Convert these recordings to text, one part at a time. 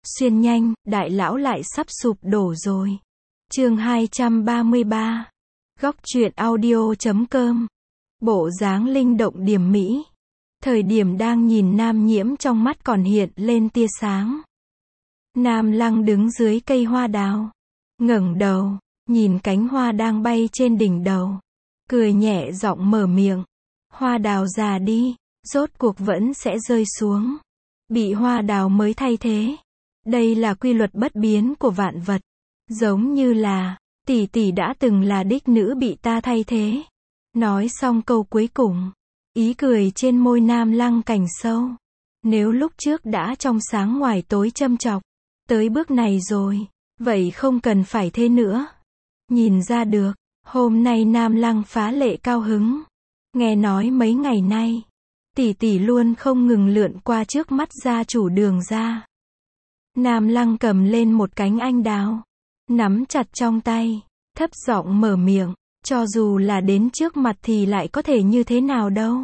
Xuyên nhanh, đại lão lại sắp sụp đổ rồi. Chương 233. Góc truyện audio.com. Bộ dáng linh động điểm mỹ. Thời điểm đang nhìn Nam Nhiễm trong mắt còn hiện lên tia sáng. Nam Lăng đứng dưới cây hoa đào, ngẩng đầu, nhìn cánh hoa đang bay trên đỉnh đầu, cười nhẹ giọng mở miệng. Hoa đào già đi, rốt cuộc vẫn sẽ rơi xuống, bị hoa đào mới thay thế. Đây là quy luật bất biến của vạn vật. Giống như là, tỷ tỷ đã từng là đích nữ bị ta thay thế. Nói xong câu cuối cùng, ý cười trên môi Nam Lăng càng sâu. Nếu lúc trước đã trong sáng ngoài tối châm chọc, tới bước này rồi, vậy không cần phải thế nữa. Nhìn ra được, hôm nay Nam Lăng phá lệ cao hứng. Nghe nói mấy ngày nay, tỷ tỷ luôn không ngừng lượn qua trước mắt gia chủ Đường gia. Nam Lăng cầm lên một cánh anh đào, nắm chặt trong tay, thấp giọng mở miệng, cho dù là đến trước mặt thì lại có thể như thế nào đâu.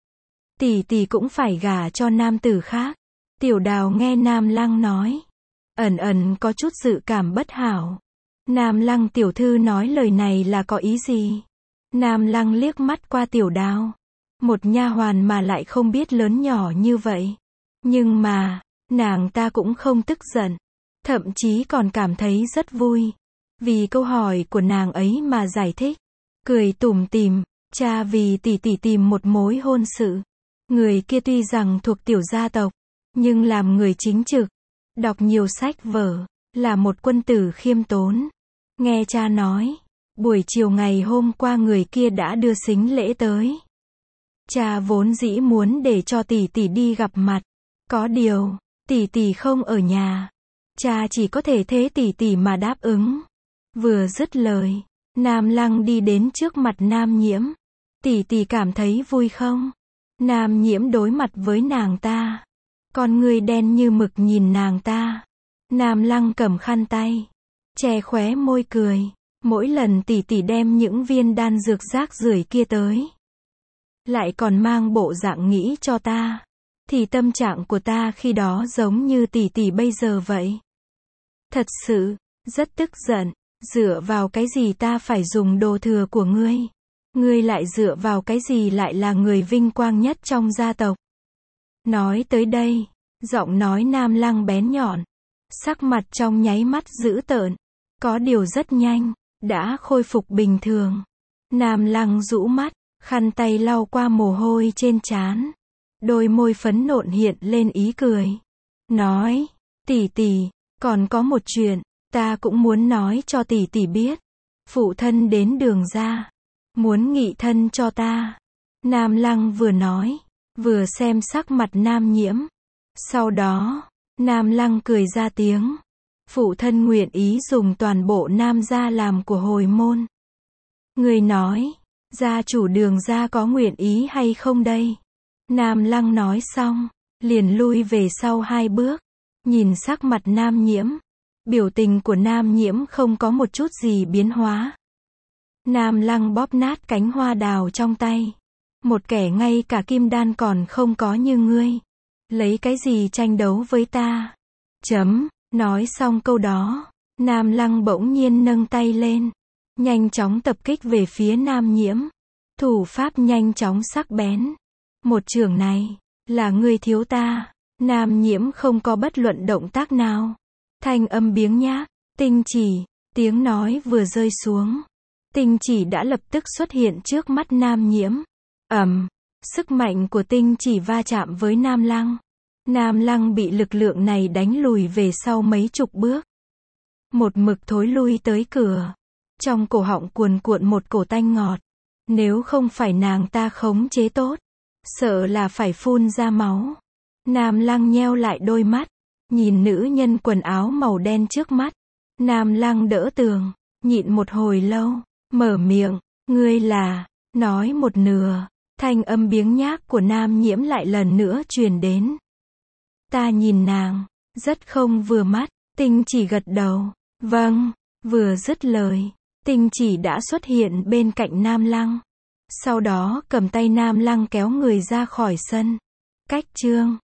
Tỷ tỷ cũng phải gả cho nam tử khác. Tiểu Đào nghe Nam Lăng nói, ẩn ẩn có chút dự cảm bất hảo. Nam Lăng tiểu thư nói lời này là có ý gì? Nam Lăng liếc mắt qua Tiểu Đào, một nha hoàn mà lại không biết lớn nhỏ như vậy. Nhưng mà, nàng ta cũng không tức giận, thậm chí còn cảm thấy rất vui. Vì câu hỏi của nàng ấy mà giải thích, cười tủm tỉm, cha vì tỷ tỷ tìm một mối hôn sự. Người kia tuy rằng thuộc tiểu gia tộc, nhưng làm người chính trực, đọc nhiều sách vở, là một quân tử khiêm tốn. Nghe cha nói, buổi chiều ngày hôm qua người kia đã đưa sính lễ tới. Cha vốn dĩ muốn để cho tỷ tỷ đi gặp mặt, có điều, tỷ tỷ không ở nhà. Cha chỉ có thể thế tỷ tỷ mà đáp ứng. Vừa dứt lời, Nam Lăng đi đến trước mặt Nam Nhiễm. Tỷ tỷ cảm thấy vui không? Nam Nhiễm đối mặt với nàng ta, con người đen như mực nhìn nàng ta. Nam Lăng cầm khăn tay, che khóe môi cười. Mỗi lần tỷ tỷ đem những viên đan dược rác rưởi kia tới, lại còn mang bộ dạng nghĩ cho ta, thì tâm trạng của ta khi đó giống như tỷ tỷ bây giờ vậy. Thật sự, rất tức giận. Dựa vào cái gì ta phải dùng đồ thừa của ngươi? Ngươi lại dựa vào cái gì lại là người vinh quang nhất trong gia tộc? Nói tới đây, giọng nói Nam Lăng bén nhọn, sắc mặt trong nháy mắt dữ tợn. Có điều rất nhanh, đã khôi phục bình thường. Nam Lăng rũ mắt, khăn tay lau qua mồ hôi trên trán. Đôi môi phấn nộn hiện lên ý cười. Nói, tỷ tỷ, còn có một chuyện, ta cũng muốn nói cho tỷ tỷ biết. Phụ thân đến Đường gia, muốn nghị thân cho ta. Nam Lăng vừa nói, vừa xem sắc mặt Nam Nhiễm. Sau đó, Nam Lăng cười ra tiếng. Phụ thân nguyện ý dùng toàn bộ Nam gia làm của hồi môn. Người nói, gia chủ Đường gia có nguyện ý hay không đây? Nam Lăng nói xong, liền lui về sau 2 bước, nhìn sắc mặt Nam Nhiễm. Biểu tình của Nam Nhiễm không có một chút gì biến hóa. Nam Lăng bóp nát cánh hoa đào trong tay. Một kẻ ngay cả kim đan còn không có như ngươi, lấy cái gì tranh đấu với ta? Nói xong câu đó, Nam Lăng bỗng nhiên nâng tay lên, nhanh chóng tập kích về phía Nam Nhiễm. Thủ pháp nhanh chóng sắc bén. Một chưởng này, là ngươi thiếu ta. Nam Nhiễm không có bất luận động tác nào. Thanh âm biếng nhác, tinh chỉ, tiếng nói vừa rơi xuống. Tinh chỉ đã lập tức xuất hiện trước mắt Nam Nhiễm. Sức mạnh của tinh chỉ va chạm với Nam Lăng. Nam Lăng bị lực lượng này đánh lùi về sau mấy chục bước. Một mực thối lui tới cửa. Trong cổ họng cuồn cuộn một cổ tanh ngọt. Nếu không phải nàng ta khống chế tốt, sợ là phải phun ra máu. Nam Lăng nheo lại đôi mắt, nhìn nữ nhân quần áo màu đen trước mắt. Nam Lăng đỡ tường, nhịn một hồi lâu, mở miệng, ngươi là, nói một nửa, thanh âm biếng nhác của Nam Nhiễm lại lần nữa truyền đến. Ta nhìn nàng, rất không vừa mắt. Tinh chỉ gật đầu, vâng. Vừa dứt lời, tinh chỉ đã xuất hiện bên cạnh Nam Lăng. Sau đó cầm tay Nam Lăng kéo người ra khỏi sân. Cách chương